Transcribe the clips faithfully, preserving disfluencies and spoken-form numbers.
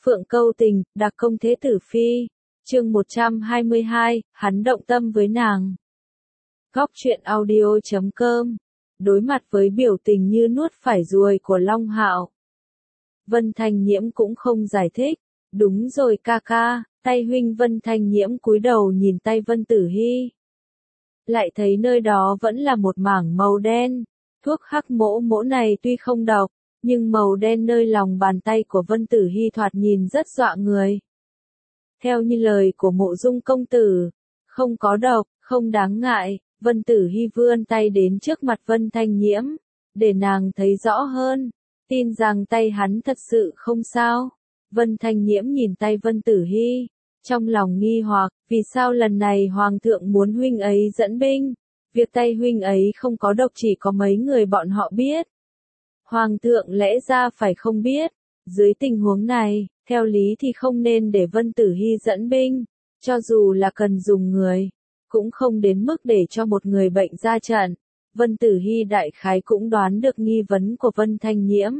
Phượng câu tình, đặc công thế tử phi. Chương một trăm hai mươi hai, hắn động tâm với nàng. Góc truyện audio chấm com. Đối mặt với biểu tình như nuốt phải ruồi của Long Hạo, Vân Thanh Nhiễm cũng không giải thích. Đúng rồi ca ca, tay huynh. Vân Thanh Nhiễm cúi đầu nhìn tay Vân Tử Hi. Lại thấy nơi đó vẫn là một mảng màu đen. Thuốc hắc mỗ mỗ này tuy không độc, nhưng màu đen nơi lòng bàn tay của Vân Tử Hi thoạt nhìn rất dọa người. Theo như lời của Mộ Dung công tử, không có độc, không đáng ngại. Vân Tử Hi vươn tay đến trước mặt Vân Thanh Nhiễm, để nàng thấy rõ hơn, tin rằng tay hắn thật sự không sao. Vân Thanh Nhiễm nhìn tay Vân Tử Hi, trong lòng nghi hoặc, vì sao lần này Hoàng thượng muốn huynh ấy dẫn binh? Việc tay huynh ấy không có độc chỉ có mấy người bọn họ biết. Hoàng thượng lẽ ra phải không biết. Dưới tình huống này, theo lý thì không nên để Vân Tử Hi dẫn binh, cho dù là cần dùng người, cũng không đến mức để cho một người bệnh ra trận. Vân Tử Hi đại khái cũng đoán được nghi vấn của Vân Thanh Nhiễm.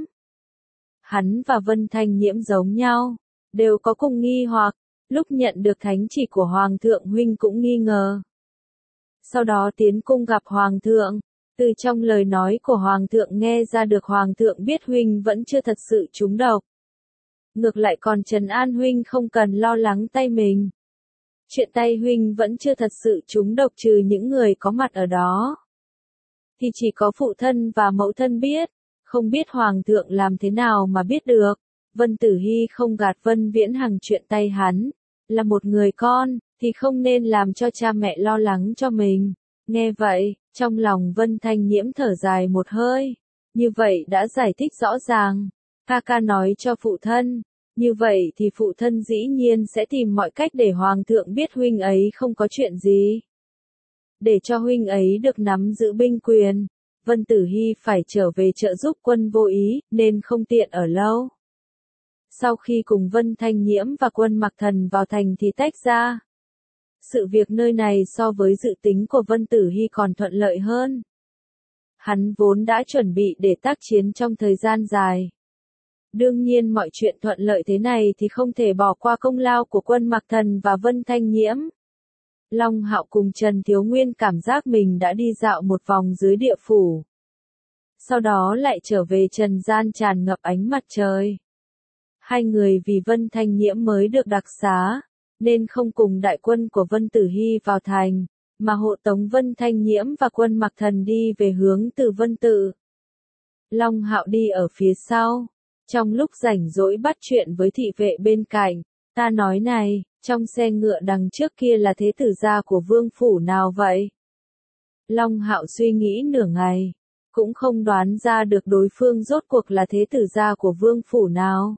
Hắn và Vân Thanh Nhiễm giống nhau, đều có cùng nghi hoặc, lúc nhận được thánh chỉ của Hoàng thượng huynh cũng nghi ngờ. Sau đó tiến cung gặp Hoàng thượng, từ trong lời nói của Hoàng thượng nghe ra được Hoàng thượng biết huynh vẫn chưa thật sự trúng độc. Ngược lại còn trấn an huynh không cần lo lắng tay mình. Chuyện tay huynh vẫn chưa thật sự trúng độc trừ những người có mặt ở đó, thì chỉ có phụ thân và mẫu thân biết, không biết Hoàng thượng làm thế nào mà biết được. Vân Tử Hi không gạt Vân Viễn Hằng chuyện tay hắn, là một người con, thì không nên làm cho cha mẹ lo lắng cho mình. Nghe vậy, trong lòng Vân Thanh Nhiễm thở dài một hơi, như vậy đã giải thích rõ ràng, ca ca nói cho phụ thân. Như vậy thì phụ thân dĩ nhiên sẽ tìm mọi cách để Hoàng thượng biết huynh ấy không có chuyện gì. Để cho huynh ấy được nắm giữ binh quyền, Vân Tử Hi phải trở về trợ giúp Quân Vô Ý, nên không tiện ở lâu. Sau khi cùng Vân Thanh Nhiễm và Quân Mặc Thần vào thành thì tách ra. Sự việc nơi này so với dự tính của Vân Tử Hi còn thuận lợi hơn. Hắn vốn đã chuẩn bị để tác chiến trong thời gian dài. Đương nhiên mọi chuyện thuận lợi thế này thì không thể bỏ qua công lao của Quân Mặc Thần và Vân Thanh Nhiễm. Long Hạo cùng Trần Thiếu Nguyên cảm giác mình đã đi dạo một vòng dưới địa phủ. Sau đó lại trở về trần gian tràn ngập ánh mặt trời. Hai người vì Vân Thanh Nhiễm mới được đặc xá, nên không cùng đại quân của Vân Tử Hi vào thành, mà hộ tống Vân Thanh Nhiễm và Quân Mặc Thần đi về hướng từ Vân Tự. Long Hạo đi ở phía sau. Trong lúc rảnh rỗi bắt chuyện với thị vệ bên cạnh, ta nói này, trong xe ngựa đằng trước kia là thế tử gia của vương phủ nào vậy? Long Hạo suy nghĩ nửa ngày, cũng không đoán ra được đối phương rốt cuộc là thế tử gia của vương phủ nào.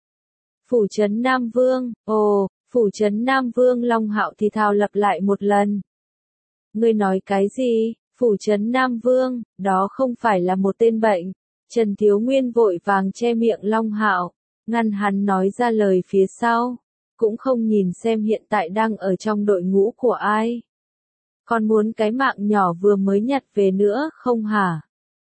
Phủ trấn Nam Vương, ồ, phủ trấn Nam Vương. Long Hạo thì thào lặp lại một lần. Ngươi nói cái gì? Phủ trấn Nam Vương, đó không phải là một tên bệnh. Trần Thiếu Nguyên vội vàng che miệng Long Hạo, ngăn hắn nói ra lời phía sau, cũng không nhìn xem hiện tại đang ở trong đội ngũ của ai. Còn muốn cái mạng nhỏ vừa mới nhặt về nữa không hả?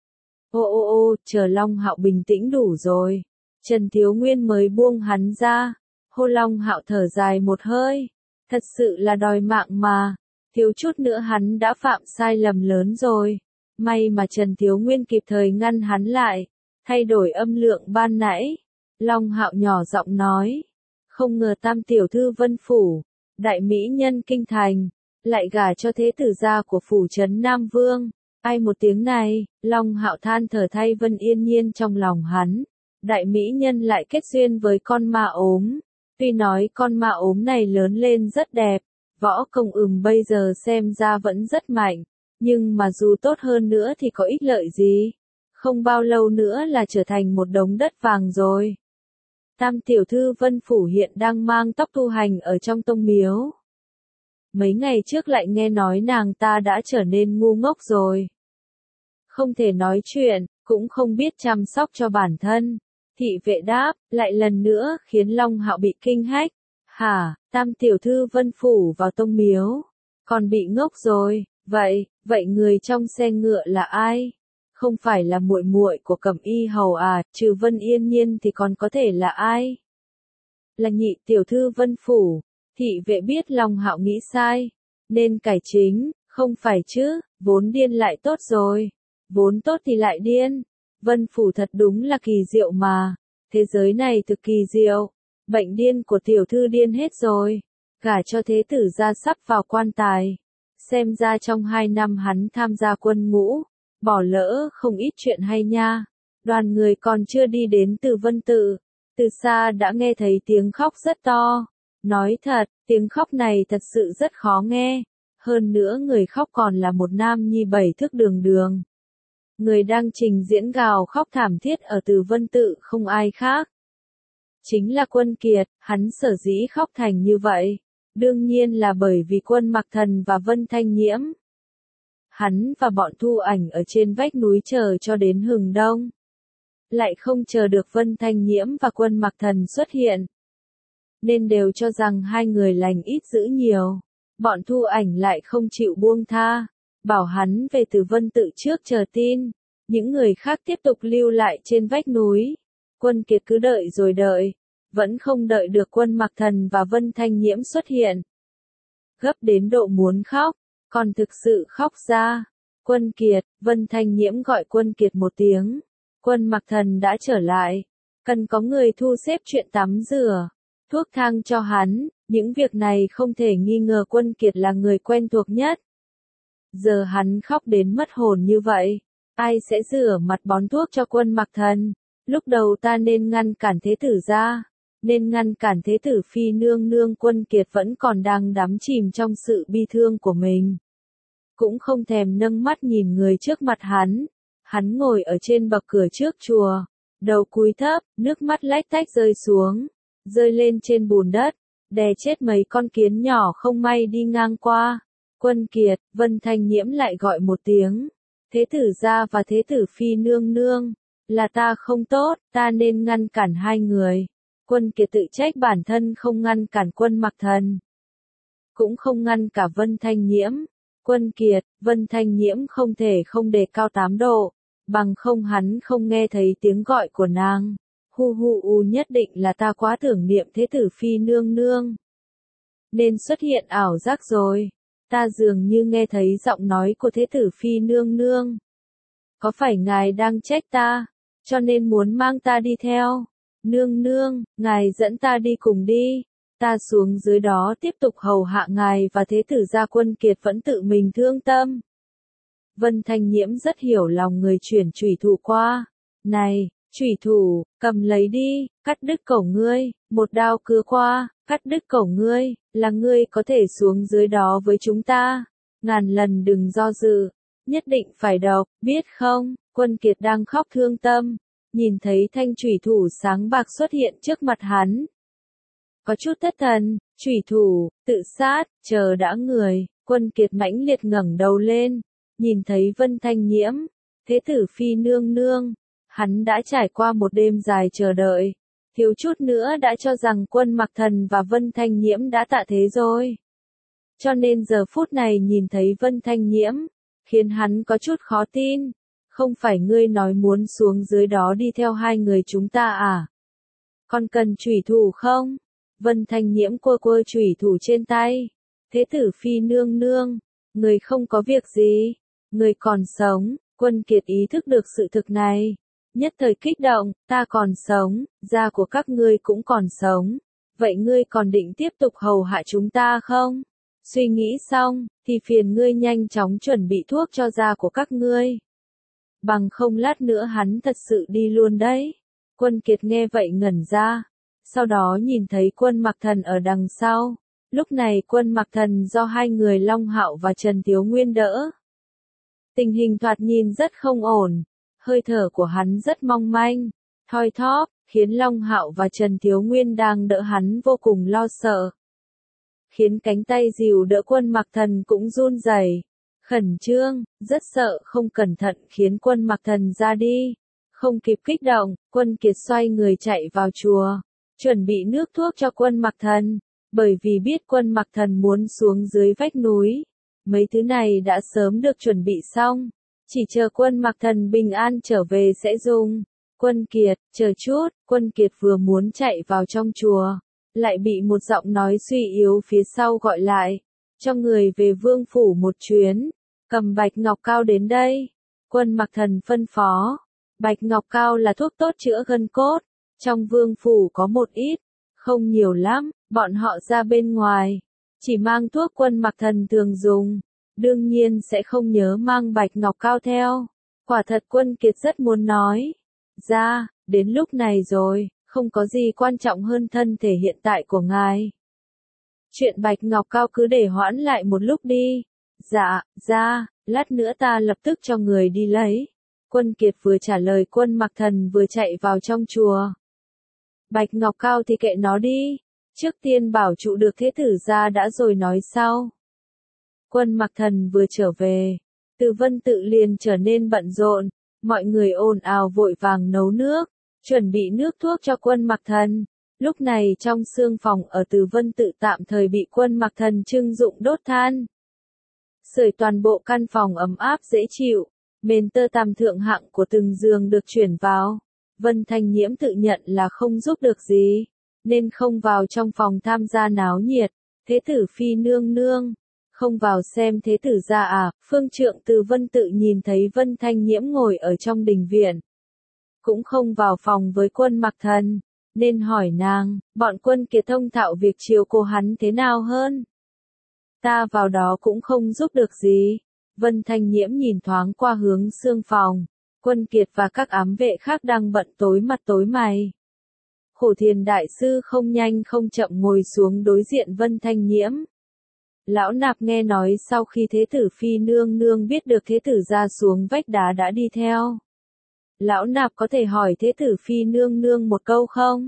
Ô ô ô, chờ Long Hạo bình tĩnh đủ rồi. Trần Thiếu Nguyên mới buông hắn ra. Hô. Long Hạo thở dài một hơi. Thật sự là đòi mạng mà. Thiếu chút nữa hắn đã phạm sai lầm lớn rồi. May mà Trần Thiếu Nguyên kịp thời ngăn hắn lại, thay đổi âm lượng ban nãy. Long Hạo nhỏ giọng nói, không ngờ Tam tiểu thư Vân phủ, đại mỹ nhân kinh thành, lại gả cho thế tử gia của phủ trấn Nam Vương. Ai một tiếng này, Long Hạo than thở thay Vân Yên Nhiên trong lòng hắn. Đại mỹ nhân lại kết duyên với con ma ốm. Tuy nói con ma ốm này lớn lên rất đẹp, võ công ừm bây giờ xem ra vẫn rất mạnh. Nhưng mà dù tốt hơn nữa thì có ích lợi gì? Không bao lâu nữa là trở thành một đống đất vàng rồi. Tam tiểu thư Vân phủ hiện đang mang tóc tu hành ở trong tông miếu. Mấy ngày trước lại nghe nói nàng ta đã trở nên ngu ngốc rồi. Không thể nói chuyện, cũng không biết chăm sóc cho bản thân. Thị vệ đáp, lại lần nữa khiến Long Hạo bị kinh hách. Hả, Tam tiểu thư Vân phủ vào tông miếu, còn bị ngốc rồi. Vậy, vậy người trong xe ngựa là ai? Không phải là muội muội của Cẩm Y hầu à, trừ Vân Yên Nhiên thì còn có thể là ai? là nhị tiểu thư Vân Phủ. Thị vệ biết Long Hạo nghĩ sai, nên cải chính, không phải chứ, vốn điên lại tốt rồi. Vốn tốt thì lại điên. Vân Phủ thật đúng là kỳ diệu mà. Thế giới này thực kỳ diệu. Bệnh điên của tiểu thư điên hết rồi. Gả cho thế tử gia sắp vào quan tài. Xem ra trong hai năm hắn tham gia quân ngũ, bỏ lỡ không ít chuyện hay nha. Đoàn người còn chưa đi đến Từ Vân Tự, từ xa đã nghe thấy tiếng khóc rất to. Nói thật, tiếng khóc này thật sự rất khó nghe. Hơn nữa người khóc còn là một nam nhi bảy thước đường đường. Người đang trình diễn gào khóc thảm thiết ở Từ Vân Tự không ai khác. Chính là Quân Kiệt, hắn sở dĩ khóc thành như vậy. Đương nhiên là bởi vì Quân Mặc Thần và Vân Thanh Nhiễm. Hắn và bọn Thu Ảnh ở trên vách núi chờ cho đến hừng đông. Lại không chờ được Vân Thanh Nhiễm và Quân Mặc Thần xuất hiện. Nên đều cho rằng hai người lành ít dữ nhiều. Bọn Thu Ảnh lại không chịu buông tha. Bảo hắn về Từ Vân Tự trước chờ tin. Những người khác tiếp tục lưu lại trên vách núi. Quân Kiệt cứ đợi rồi đợi. Vẫn không đợi được Quân Mặc Thần và Vân Thanh Nhiễm xuất hiện. Gấp đến độ muốn khóc. Còn thực sự khóc ra. Quân Kiệt, Vân Thanh Nhiễm gọi Quân Kiệt một tiếng. Quân Mặc Thần đã trở lại. Cần có người thu xếp chuyện tắm rửa. Thuốc thang cho hắn. Những việc này không thể nghi ngờ Quân Kiệt là người quen thuộc nhất. Giờ hắn khóc đến mất hồn như vậy. Ai sẽ rửa mặt bón thuốc cho Quân Mặc Thần? Lúc đầu ta nên ngăn cản thế tử ra. Nên ngăn cản thế tử phi nương nương. Quân Kiệt vẫn còn đang đắm chìm trong sự bi thương của mình. Cũng không thèm nâng mắt nhìn người trước mặt hắn. Hắn ngồi ở trên bậc cửa trước chùa. Đầu cúi thấp, nước mắt lách tách rơi xuống. Rơi lên trên bùn đất. Đè chết mấy con kiến nhỏ không may đi ngang qua. Quân Kiệt, Vân Thanh Nhiễm lại gọi một tiếng. Thế tử gia và thế tử phi nương nương. Là ta không tốt, ta nên ngăn cản hai người. Quân Kiệt tự trách bản thân không ngăn cản Quân Mặc Thần. Cũng không ngăn cả Vân Thanh Nhiễm. Quân Kiệt, Vân Thanh Nhiễm không thể không đề cao tám độ. Bằng không hắn không nghe thấy tiếng gọi của nàng. Hu hu u, nhất định là ta quá tưởng niệm thế tử phi nương nương. Nên xuất hiện ảo giác rồi. Ta dường như nghe thấy giọng nói của thế tử phi nương nương. Có phải ngài đang trách ta, cho nên muốn mang ta đi theo? Nương nương, ngài dẫn ta đi cùng đi. Ta xuống dưới đó tiếp tục hầu hạ ngài và thế tử gia. Quân Kiệt vẫn tự mình thương tâm. Vân Thanh Nhiễm rất hiểu lòng người chuyển chủy thủ qua. Này, chủy thủ, cầm lấy đi, cắt đứt cổ ngươi. Một đao cưa qua, cắt đứt cổ ngươi, là ngươi có thể xuống dưới đó với chúng ta. Ngàn lần đừng do dự, nhất định phải độc, biết không? Quân Kiệt đang khóc thương tâm, nhìn thấy thanh chủy thủ sáng bạc xuất hiện trước mặt hắn. Có chút thất thần, chủy thủ, tự sát, chờ đã người. Quân Kiệt mãnh liệt ngẩng đầu lên, nhìn thấy Vân Thanh Nhiễm, thế tử phi nương nương. Hắn đã trải qua một đêm dài chờ đợi. Thiếu chút nữa đã cho rằng Quân Mặc Thần và Vân Thanh Nhiễm đã tạ thế rồi. Cho nên giờ phút này nhìn thấy Vân Thanh Nhiễm, khiến hắn có chút khó tin. Không phải ngươi nói muốn xuống dưới đó đi theo hai người chúng ta à? Còn cần chủy thủ không? Vân Thanh Nhiễm quơ quơ chủy thủ trên tay. Thế tử phi nương nương, người không có việc gì, người còn sống. Quân Kiệt ý thức được sự thực này. Nhất thời kích động, ta còn sống, da của các ngươi cũng còn sống. Vậy ngươi còn định tiếp tục hầu hạ chúng ta không? Suy nghĩ xong, thì phiền ngươi nhanh chóng chuẩn bị thuốc cho da của các ngươi. Bằng không lát nữa hắn thật sự đi luôn đấy. Quân Kiệt nghe vậy ngẩn ra. Sau đó nhìn thấy Quân Mặc Thần ở đằng sau. Lúc này Quân Mặc Thần do hai người Long Hạo và Trần Thiếu Nguyên đỡ. Tình hình thoạt nhìn rất không ổn. Hơi thở của hắn rất mong manh, thoi thóp, khiến Long Hạo và Trần Thiếu Nguyên đang đỡ hắn vô cùng lo sợ. Khiến cánh tay dìu đỡ Quân Mặc Thần cũng run rẩy, khẩn trương, rất sợ không cẩn thận khiến Quân Mặc Thần ra đi. Không kịp kích động, Quân Kiệt xoay người chạy vào chùa, chuẩn bị nước thuốc cho Quân Mặc Thần, bởi vì biết Quân Mặc Thần muốn xuống dưới vách núi. Mấy thứ này đã sớm được chuẩn bị xong. Chỉ chờ Quân Mặc Thần bình an trở về sẽ dùng. Quân Kiệt, chờ chút, Quân Kiệt vừa muốn chạy vào trong chùa. lại bị một giọng nói suy yếu phía sau gọi lại, cho người về vương phủ một chuyến, cầm bạch ngọc cao đến đây. Quân Mặc Thần phân phó, bạch ngọc cao là thuốc tốt chữa gân cốt, trong vương phủ có một ít, không nhiều lắm, bọn họ ra bên ngoài, chỉ mang thuốc Quân Mặc Thần thường dùng, đương nhiên sẽ không nhớ mang bạch ngọc cao theo. Quả thật Quân Kiệt rất muốn nói, ra, đến lúc này rồi, không có gì quan trọng hơn thân thể hiện tại của ngài. Chuyện bạch ngọc cao cứ để hoãn lại một lúc đi. Dạ, ra, lát nữa ta lập tức cho người đi lấy. Quân Kiệt vừa trả lời Quân Mặc Thần vừa chạy vào trong chùa. Bạch ngọc cao thì kệ nó đi, trước tiên bảo trụ được thế tử gia đã rồi nói sau. Quân Mặc Thần vừa trở về, Từ Vân Tự liền trở nên bận rộn, mọi người ồn ào vội vàng nấu nước, chuẩn bị nước thuốc cho Quân Mặc Thần. Lúc này trong xương phòng ở Từ Vân Tự tạm thời bị Quân Mặc Thần trưng dụng đốt than. Sưởi toàn bộ căn phòng ấm áp dễ chịu, mền tơ tằm thượng hạng của từng giường được chuyển vào. Vân Thanh Nhiễm tự nhận là không giúp được gì, nên không vào trong phòng tham gia náo nhiệt. Thế tử phi nương nương, không vào xem thế tử gia à? Phương trượng Từ Vân Tự nhìn thấy Vân Thanh Nhiễm ngồi ở trong đình viện, cũng không vào phòng với Quân Mặc Thần, nên hỏi nàng, bọn Quân Kiệt thông thạo việc chiều cô hắn thế nào hơn? Ta vào đó cũng không giúp được gì. Vân Thanh Nhiễm nhìn thoáng qua hướng xương phòng, Quân Kiệt và các ám vệ khác đang bận tối mặt tối mày. Khổ Thiền đại sư không nhanh không chậm ngồi xuống đối diện Vân Thanh Nhiễm. Lão Nạp nghe nói sau khi thế tử phi nương nương biết được thế tử gia xuống vách đá đã đi theo. Lão Nạp có thể hỏi thế tử phi nương nương một câu không?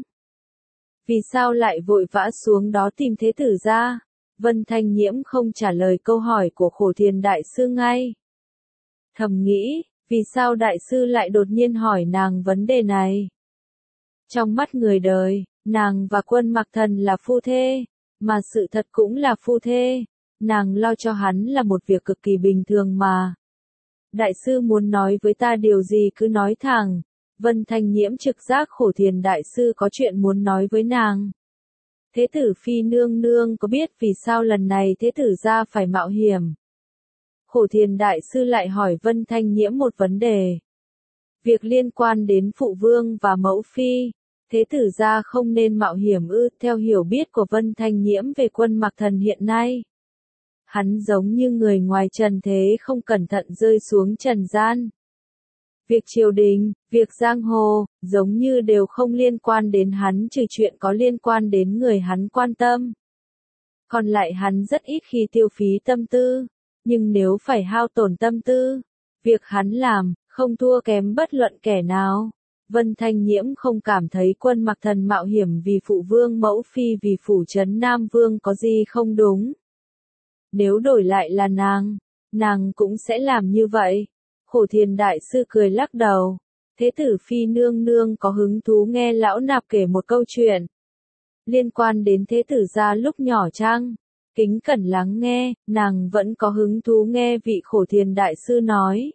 Vì sao lại vội vã xuống đó tìm thế tử gia? Vân Thanh Nhiễm không trả lời câu hỏi của Khổ Thiền đại sư ngay. Thầm nghĩ, vì sao đại sư lại đột nhiên hỏi nàng vấn đề này? Trong mắt người đời, nàng và Quân Mặc Thần là phu thê, mà sự thật cũng là phu thê. Nàng lo cho hắn là một việc cực kỳ bình thường mà. Đại sư muốn nói với ta điều gì cứ nói thẳng. Vân Thanh Nhiễm trực giác Khổ Thiền đại sư có chuyện muốn nói với nàng. Thế tử phi nương nương có biết vì sao lần này thế tử gia phải mạo hiểm? Khổ Thiền đại sư lại hỏi Vân Thanh Nhiễm một vấn đề. Việc liên quan đến phụ vương và mẫu phi, thế tử gia không nên mạo hiểm ư? Theo hiểu biết của Vân Thanh Nhiễm về Quân Mặc Thần hiện nay, hắn giống như người ngoài trần thế không cẩn thận rơi xuống trần gian. Việc triều đình, việc giang hồ, giống như đều không liên quan đến hắn trừ chuyện có liên quan đến người hắn quan tâm. Còn lại hắn rất ít khi tiêu phí tâm tư, nhưng nếu phải hao tổn tâm tư, việc hắn làm, không thua kém bất luận kẻ nào. Vân Thanh Nhiễm không cảm thấy Quân Mặc Thần mạo hiểm vì phụ vương mẫu phi vì phủ trấn Nam Vương có gì không đúng. Nếu đổi lại là nàng, nàng cũng sẽ làm như vậy. Khổ Thiền đại sư cười lắc đầu. Thế tử phi nương nương có hứng thú nghe lão nạp kể một câu chuyện liên quan đến thế tử gia lúc nhỏ chăng? Kính cẩn lắng nghe, nàng vẫn có hứng thú nghe vị Khổ Thiền đại sư nói.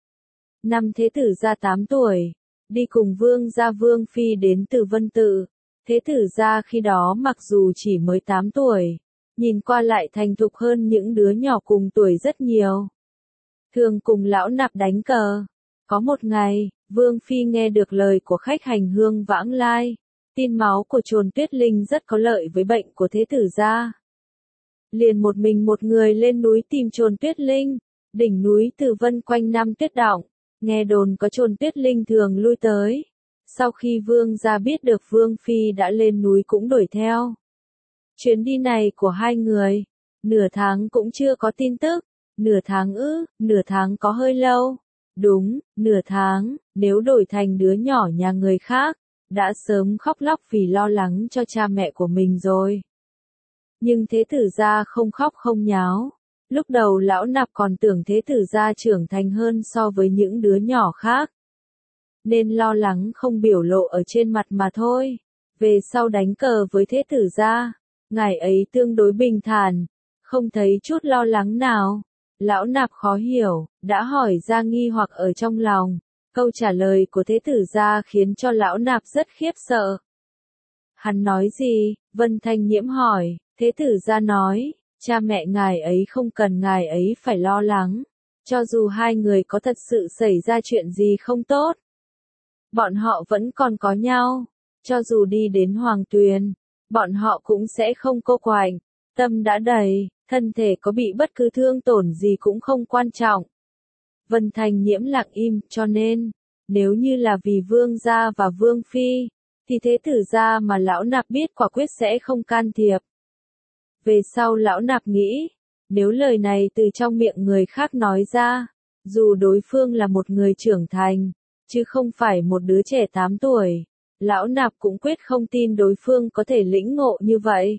Năm thế tử gia tám tuổi, đi cùng vương gia vương phi đến Từ Vân Tự. Thế tử gia khi đó mặc dù chỉ mới tám tuổi, nhìn qua lại thành thục hơn những đứa nhỏ cùng tuổi rất nhiều. Thường cùng lão nạp đánh cờ. Có một ngày, Vương Phi nghe được lời của khách hành hương vãng lai. Tin máu của Trồn Tuyết Linh rất có lợi với bệnh của thế tử gia. Liền một mình một người lên núi tìm Trồn Tuyết Linh. Đỉnh núi Từ Vân quanh năm tuyết đọng. Nghe đồn có Trồn Tuyết Linh thường lui tới. Sau khi Vương gia biết được Vương Phi đã lên núi cũng đuổi theo. Chuyến đi này của hai người, nửa tháng cũng chưa có tin tức. Nửa tháng ư, nửa tháng có hơi lâu. Đúng, nửa tháng, nếu đổi thành đứa nhỏ nhà người khác, đã sớm khóc lóc vì lo lắng cho cha mẹ của mình rồi. Nhưng thế tử gia không khóc không nháo. Lúc đầu lão nạp còn tưởng thế tử gia trưởng thành hơn so với những đứa nhỏ khác, nên lo lắng không biểu lộ ở trên mặt mà thôi. Về sau đánh cờ với thế tử gia, ngài ấy tương đối bình thản, không thấy chút lo lắng nào. Lão nạp khó hiểu, đã hỏi ra nghi hoặc ở trong lòng. Câu trả lời của thế tử gia khiến cho lão nạp rất khiếp sợ. Hắn nói gì? Vân Thanh Nhiễm hỏi, thế tử gia nói, cha mẹ ngài ấy không cần ngài ấy phải lo lắng, cho dù hai người có thật sự xảy ra chuyện gì không tốt, bọn họ vẫn còn có nhau, cho dù đi đến Hoàng Tuyền, bọn họ cũng sẽ không cô quạnh, tâm đã đầy, thân thể có bị bất cứ thương tổn gì cũng không quan trọng. Vân Thanh Nhiễm lặng im, cho nên, nếu như là vì vương gia và vương phi, thì thế tử gia mà lão nạp biết quả quyết sẽ không can thiệp. Về sau lão nạp nghĩ, nếu lời này từ trong miệng người khác nói ra, dù đối phương là một người trưởng thành, chứ không phải một đứa trẻ tám tuổi, lão nạp cũng quyết không tin đối phương có thể lĩnh ngộ như vậy.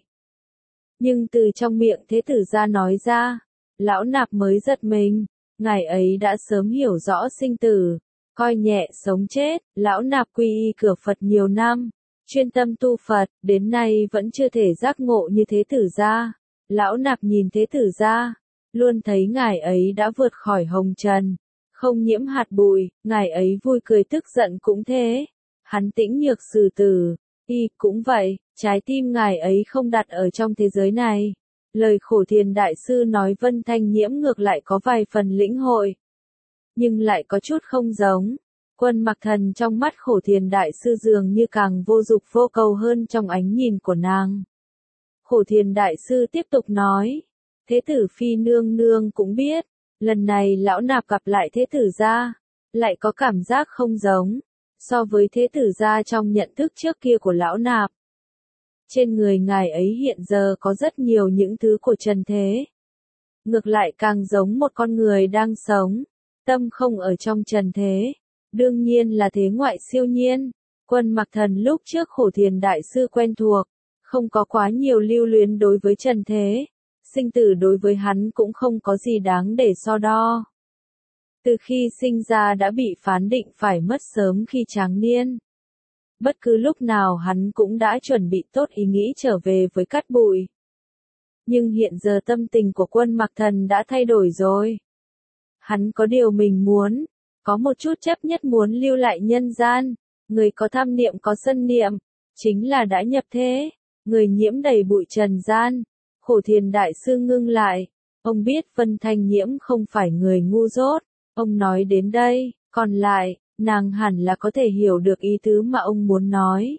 Nhưng từ trong miệng thế tử gia nói ra, lão nạp mới giật mình, ngài ấy đã sớm hiểu rõ sinh tử, coi nhẹ sống chết, lão nạp quy y cửa Phật nhiều năm, chuyên tâm tu Phật, đến nay vẫn chưa thể giác ngộ như thế tử gia. Lão nạp nhìn thế tử gia, luôn thấy ngài ấy đã vượt khỏi hồng trần, không nhiễm hạt bụi, ngài ấy vui cười tức giận cũng thế. Hắn tĩnh nhược xử tử, y cũng vậy, trái tim ngài ấy không đặt ở trong thế giới này. Lời Khổ Thiền Đại Sư nói Vân Thanh Nhiễm ngược lại có vài phần lĩnh hội, nhưng lại có chút không giống. Quân Mặc Thần trong mắt Khổ Thiền Đại Sư dường như càng vô dục vô cầu hơn trong ánh nhìn của nàng. Khổ Thiền Đại Sư tiếp tục nói, thế tử phi nương nương cũng biết, lần này lão nạp gặp lại thế tử gia, lại có cảm giác không giống, so với thế tử gia trong nhận thức trước kia của lão nạp. Trên người ngài ấy hiện giờ có rất nhiều những thứ của trần thế. Ngược lại càng giống một con người đang sống, tâm không ở trong trần thế, đương nhiên là thế ngoại siêu nhiên. Quân Mặc Thần lúc trước Khổ Thiền Đại Sư quen thuộc, không có quá nhiều lưu luyến đối với trần thế, sinh tử đối với hắn cũng không có gì đáng để so đo. Từ khi sinh ra đã bị phán định phải mất sớm khi tráng niên. Bất cứ lúc nào hắn cũng đã chuẩn bị tốt ý nghĩ trở về với cát bụi. Nhưng hiện giờ tâm tình của Quân Mặc Thần đã thay đổi rồi. Hắn có điều mình muốn, có một chút chấp nhất muốn lưu lại nhân gian, người có tham niệm có sân niệm, chính là đã nhập thế, người nhiễm đầy bụi trần gian. Khổ Thiền Đại Sư ngưng lại, ông biết Vân Thanh Nhiễm không phải người ngu dốt, ông nói đến đây, còn lại, nàng hẳn là có thể hiểu được ý tứ mà ông muốn nói.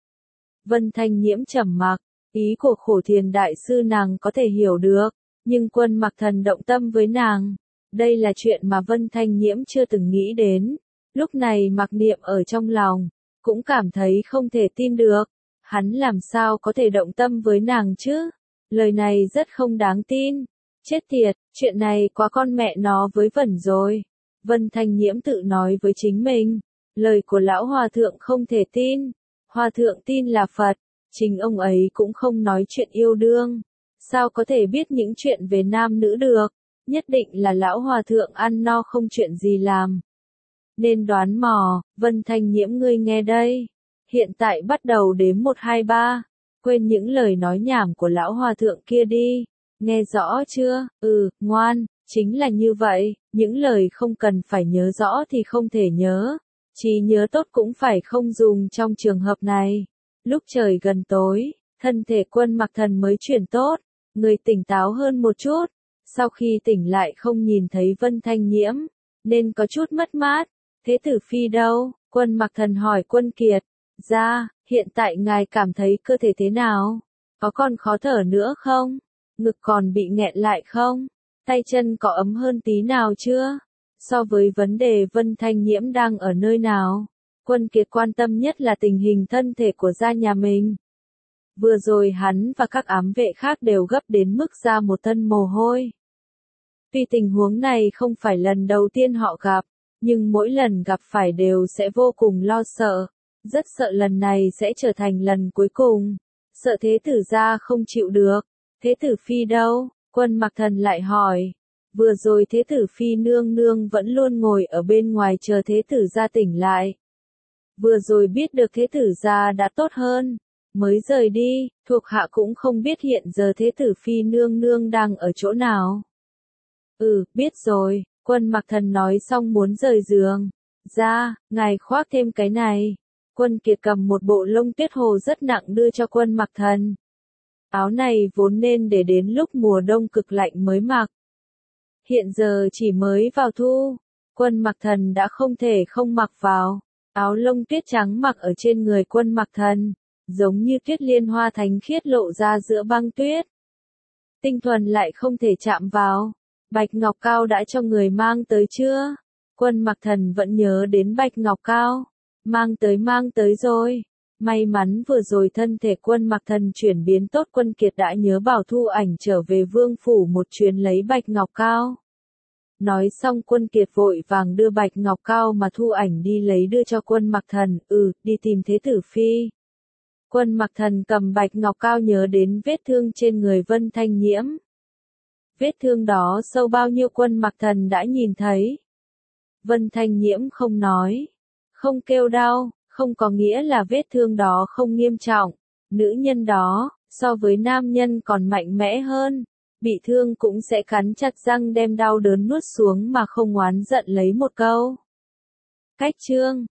Vân Thanh Nhiễm trầm mặc, ý của Khổ Thiền Đại Sư nàng có thể hiểu được, nhưng Quân Mặc Thần động tâm với nàng. Đây là chuyện mà Vân Thanh Nhiễm chưa từng nghĩ đến. Lúc này mặc niệm ở trong lòng, cũng cảm thấy không thể tin được. Hắn làm sao có thể động tâm với nàng chứ? Lời này rất không đáng tin. Chết tiệt, chuyện này quá con mẹ nó với vẩn rồi. Vân Thanh Nhiễm tự nói với chính mình. Lời của lão hòa thượng không thể tin. Hòa thượng tin là Phật. Chính ông ấy cũng không nói chuyện yêu đương. Sao có thể biết những chuyện về nam nữ được? Nhất định là lão hòa thượng ăn no không chuyện gì làm. Nên đoán mò, Vân Thanh Nhiễm ngươi nghe đây. Hiện tại bắt đầu đếm một hai ba. Quên những lời nói nhảm của lão hòa thượng kia đi. Nghe rõ chưa? Ừ, ngoan, chính là như vậy. Những lời không cần phải nhớ rõ thì không thể nhớ. Trí nhớ tốt cũng phải không dùng trong trường hợp này. Lúc trời gần tối, thân thể Quân Mặc Thần mới chuyển tốt. Người tỉnh táo hơn một chút. Sau khi tỉnh lại không nhìn thấy Vân Thanh Nhiễm, nên có chút mất mát. Thế tử phi đâu? Quân Mặc Thần hỏi Quân Kiệt. Ra, hiện tại ngài cảm thấy cơ thể thế nào? Có còn khó thở nữa không? Ngực còn bị nghẹn lại không? Tay chân có ấm hơn tí nào chưa? So với vấn đề Vân Thanh Nhiễm đang ở nơi nào? Quân Kiệt quan tâm nhất là tình hình thân thể của gia nhà mình. Vừa rồi hắn và các ám vệ khác đều gấp đến mức ra một thân mồ hôi. Tuy tình huống này không phải lần đầu tiên họ gặp, nhưng mỗi lần gặp phải đều sẽ vô cùng lo sợ. Rất sợ lần này sẽ trở thành lần cuối cùng. Sợ thế tử gia không chịu được. Thế tử phi đâu? Quân Mặc Thần lại hỏi. Vừa rồi thế tử phi nương nương vẫn luôn ngồi ở bên ngoài chờ thế tử gia tỉnh lại. Vừa rồi biết được thế tử gia đã tốt hơn, mới rời đi, thuộc hạ cũng không biết hiện giờ thế tử phi nương nương đang ở chỗ nào. Ừ, biết rồi, Quân Mặc Thần nói xong muốn rời giường. Ra, ngài khoác thêm cái này. Quân Kiệt cầm một bộ lông tuyết hồ rất nặng đưa cho Quân Mặc Thần. Áo này vốn nên để đến lúc mùa đông cực lạnh mới mặc. Hiện giờ chỉ mới vào thu, Quân Mặc Thần đã không thể không mặc vào. Áo lông tuyết trắng mặc ở trên người Quân Mặc Thần, giống như tuyết liên hoa thánh khiết lộ ra giữa băng tuyết. Tinh thuần lại không thể chạm vào. Bạch ngọc cao đã cho người mang tới chưa? Quân Mặc Thần vẫn nhớ đến bạch ngọc cao. Mang tới mang tới rồi. May mắn vừa rồi thân thể Quân Mặc Thần chuyển biến tốt, Quân Kiệt đã nhớ bảo Thu Ảnh trở về vương phủ một chuyến lấy bạch ngọc cao. Nói xong Quân Kiệt vội vàng đưa bạch ngọc cao mà Thu Ảnh đi lấy đưa cho Quân Mặc Thần, ừ, đi tìm Thế Tử Phi. Quân Mặc Thần cầm bạch ngọc cao nhớ đến vết thương trên người Vân Thanh Nhiễm. Vết thương đó sâu bao nhiêu Quân Mặc Thần đã nhìn thấy. Vân Thanh Nhiễm không nói, không kêu đau, không có nghĩa là vết thương đó không nghiêm trọng. Nữ nhân đó, so với nam nhân còn mạnh mẽ hơn. Bị thương cũng sẽ cắn chặt răng đem đau đớn nuốt xuống mà không oán giận lấy một câu. Cách chương